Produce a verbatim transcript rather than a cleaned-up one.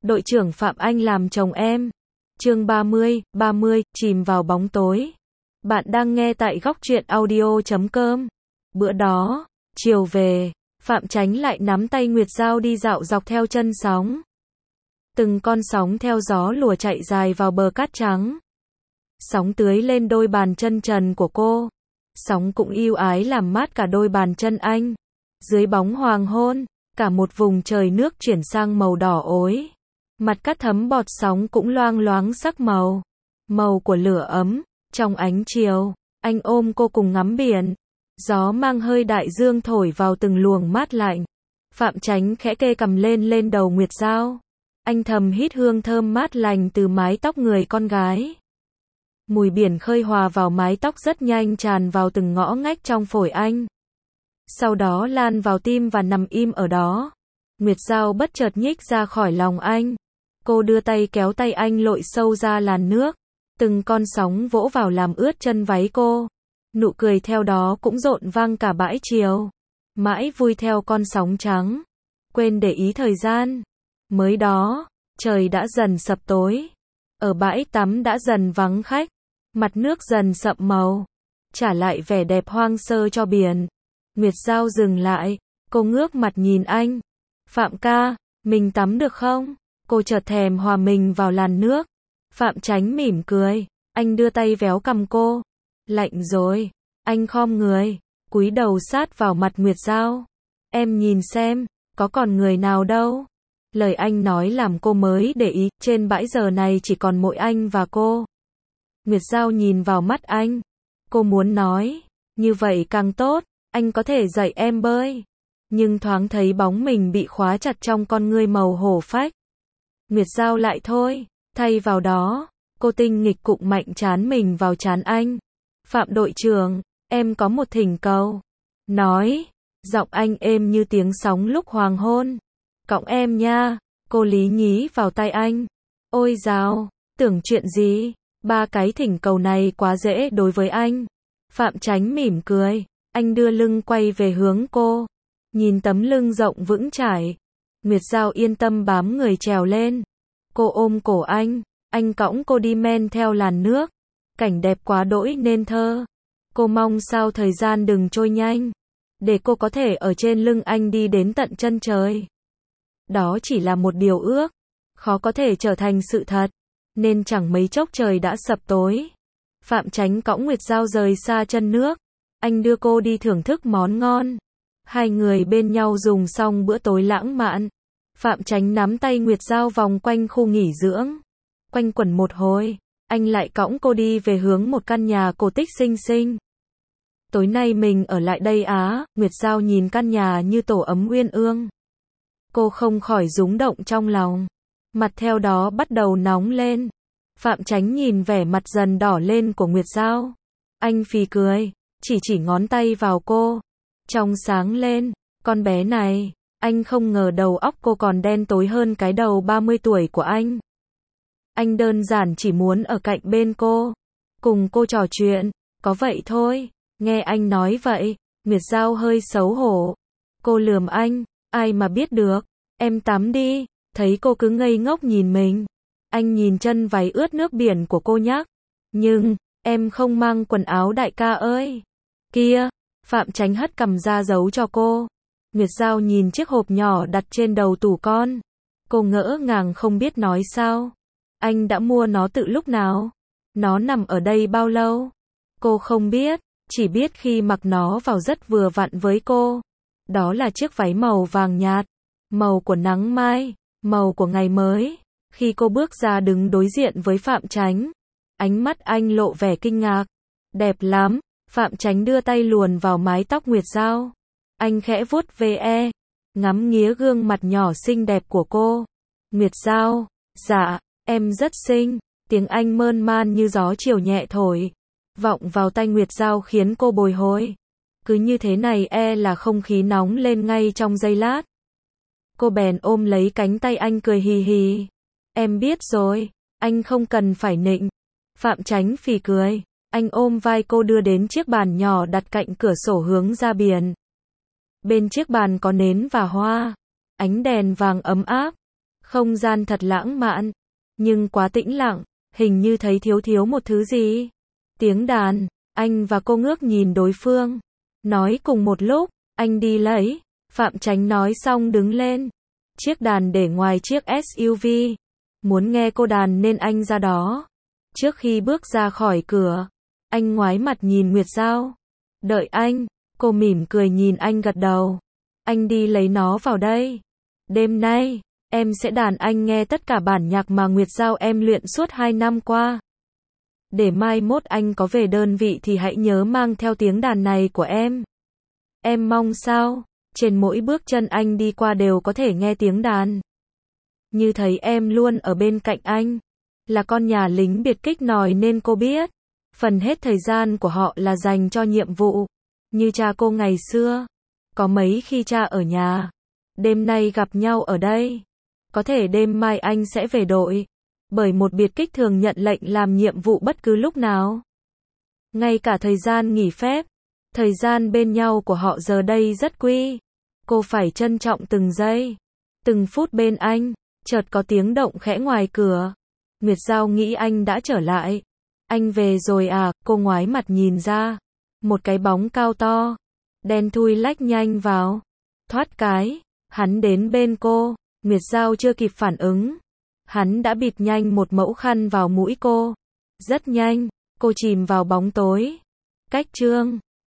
Đội trưởng Phạm Anh làm chồng em. Chương ba mươi, ba mươi, chìm vào bóng tối. Bạn đang nghe tại góc truyện audio chấm com. Bữa đó, chiều về, Phạm Chánh lại nắm tay Nguyệt Giao đi dạo dọc theo chân sóng. Từng con sóng theo gió lùa chạy dài vào bờ cát trắng. Sóng tưới lên đôi bàn chân trần của cô. Sóng cũng yêu ái làm mát cả đôi bàn chân anh. Dưới bóng hoàng hôn, cả một vùng trời nước chuyển sang màu đỏ ối. Mặt cát thấm bọt sóng cũng loang loáng sắc màu. Màu của lửa ấm, trong ánh chiều, anh ôm cô cùng ngắm biển. Gió mang hơi đại dương thổi vào từng luồng mát lạnh. Phạm Chánh khẽ kê cầm lên lên đầu Nguyệt Giao. Anh thầm hít hương thơm mát lành từ mái tóc người con gái. Mùi biển khơi hòa vào mái tóc rất nhanh tràn vào từng ngõ ngách trong phổi anh. Sau đó lan vào tim và nằm im ở đó. Nguyệt Giao bất chợt nhích ra khỏi lòng anh. Cô đưa tay kéo tay anh lội sâu ra làn nước. Từng con sóng vỗ vào làm ướt chân váy cô. Nụ cười theo đó cũng rộn vang cả bãi chiều. Mãi vui theo con sóng trắng. Quên để ý thời gian. Mới đó, trời đã dần sập tối. Ở bãi tắm đã dần vắng khách. Mặt nước dần sậm màu. Trả lại vẻ đẹp hoang sơ cho biển. Nguyệt Giao dừng lại. Cô ngước mặt nhìn anh. Phạm ca, mình tắm được không? Cô chợt thèm hòa mình vào làn nước. Phạm Chánh mỉm cười. Anh đưa tay véo cằm cô. Lạnh rồi. Anh khom người. Cúi đầu sát vào mặt Nguyệt Giao. Em nhìn xem, có còn người nào đâu. Lời anh nói làm cô mới để ý. Trên bãi giờ này chỉ còn mỗi anh và cô. Nguyệt Giao nhìn vào mắt anh. Cô muốn nói. Như vậy càng tốt. Anh có thể dạy em bơi. Nhưng thoáng thấy bóng mình bị khóa chặt trong con ngươi màu hổ phách. Nguyệt Giao lại thôi. Thay vào đó, cô tinh nghịch cụng mạnh trán mình vào trán anh. Phạm đội trưởng, em có một thỉnh cầu. Nói. Giọng anh êm như tiếng sóng lúc hoàng hôn. Cõng em nha. Cô lý nhí vào tay anh. Ôi dào, tưởng chuyện gì? Ba cái thỉnh cầu này quá dễ đối với anh. Phạm Chánh mỉm cười. Anh đưa lưng quay về hướng cô. Nhìn tấm lưng rộng vững chãi. Nguyệt Giao yên tâm bám người trèo lên. Cô ôm cổ anh. Anh cõng cô đi men theo làn nước. Cảnh đẹp quá đỗi nên thơ. Cô mong sao thời gian đừng trôi nhanh. Để cô có thể ở trên lưng anh đi đến tận chân trời. Đó chỉ là một điều ước. Khó có thể trở thành sự thật. Nên chẳng mấy chốc trời đã sập tối. Phạm Chánh cõng Nguyệt Giao rời xa chân nước. Anh đưa cô đi thưởng thức món ngon. Hai người bên nhau dùng xong bữa tối lãng mạn. Phạm Chánh nắm tay Nguyệt Giao vòng quanh khu nghỉ dưỡng. Quanh quẩn một hồi, anh lại cõng cô đi về hướng một căn nhà cổ tích xinh xinh. Tối nay mình ở lại đây á, Nguyệt Giao nhìn căn nhà như tổ ấm uyên ương. Cô không khỏi rúng động trong lòng. Mặt theo đó bắt đầu nóng lên. Phạm Chánh nhìn vẻ mặt dần đỏ lên của Nguyệt Giao. Anh phì cười, chỉ chỉ ngón tay vào cô. Trong sáng lên, con bé này, anh không ngờ đầu óc cô còn đen tối hơn cái đầu ba mươi tuổi của anh. Anh đơn giản chỉ muốn ở cạnh bên cô, cùng cô trò chuyện, có vậy thôi. Nghe anh nói vậy, Nguyệt Giao hơi xấu hổ. Cô lườm anh, ai mà biết được, em tắm đi. Thấy cô cứ ngây ngốc nhìn mình. Anh nhìn chân váy ướt nước biển của cô nhắc. Nhưng, em không mang quần áo đại ca ơi. Kia, Phạm Chánh hất cằm ra giấu cho cô. Nguyệt Giao nhìn chiếc hộp nhỏ đặt trên đầu tủ con. Cô ngỡ ngàng không biết nói sao. Anh đã mua nó từ lúc nào? Nó nằm ở đây bao lâu? Cô không biết, chỉ biết khi mặc nó vào rất vừa vặn với cô. Đó là chiếc váy màu vàng nhạt, màu của nắng mai, màu của ngày mới. Khi cô bước ra đứng đối diện với Phạm Chánh, ánh mắt anh lộ vẻ kinh ngạc. Đẹp lắm. Phạm Chánh đưa tay luồn vào mái tóc Nguyệt Giao. Anh khẽ vuốt ve, ngắm nghía gương mặt nhỏ xinh đẹp của cô. Nguyệt Giao, dạ, em rất xinh. Tiếng Anh mơn man như gió chiều nhẹ thổi, vọng vào tai Nguyệt Giao khiến cô bồi hồi. Cứ như thế này e là không khí nóng lên ngay trong giây lát. Cô bèn ôm lấy cánh tay anh cười hì hì. Em biết rồi, anh không cần phải nịnh. Phạm Chánh phì cười. Anh ôm vai cô đưa đến chiếc bàn nhỏ đặt cạnh cửa sổ hướng ra biển. Bên chiếc bàn có nến và hoa. Ánh đèn vàng ấm áp. Không gian thật lãng mạn, nhưng quá tĩnh lặng, hình như thấy thiếu thiếu một thứ gì. Tiếng đàn, anh và cô ngước nhìn đối phương, nói cùng một lúc, anh đi lấy. Phạm Chánh nói xong đứng lên. Chiếc đàn để ngoài chiếc ét u vê. Muốn nghe cô đàn nên anh ra đó. Trước khi bước ra khỏi cửa, anh ngoái mặt nhìn Nguyệt Giao. Đợi anh, cô mỉm cười nhìn anh gật đầu. Anh đi lấy nó vào đây. Đêm nay, em sẽ đàn anh nghe tất cả bản nhạc mà Nguyệt Giao em luyện suốt hai năm qua. Để mai mốt anh có về đơn vị thì hãy nhớ mang theo tiếng đàn này của em. Em mong sao, trên mỗi bước chân anh đi qua đều có thể nghe tiếng đàn. Như thấy em luôn ở bên cạnh anh. Là con nhà lính biệt kích nòi nên cô biết. Phần hết thời gian của họ là dành cho nhiệm vụ. Như cha cô ngày xưa. Có mấy khi cha ở nhà. Đêm nay gặp nhau ở đây. Có thể đêm mai anh sẽ về đội. Bởi một biệt kích thường nhận lệnh làm nhiệm vụ bất cứ lúc nào. Ngay cả thời gian nghỉ phép. Thời gian bên nhau của họ giờ đây rất quý. Cô phải trân trọng từng giây. Từng phút bên anh. Chợt có tiếng động khẽ ngoài cửa. Nguyệt Giao nghĩ anh đã trở lại. Anh về rồi à, cô ngoái mặt nhìn ra. Một cái bóng cao to. Đen thui lách nhanh vào. Thoát cái. Hắn đến bên cô. Nguyệt Giao chưa kịp phản ứng. Hắn đã bịt nhanh một mẫu khăn vào mũi cô. Rất nhanh, cô chìm vào bóng tối. Cách chương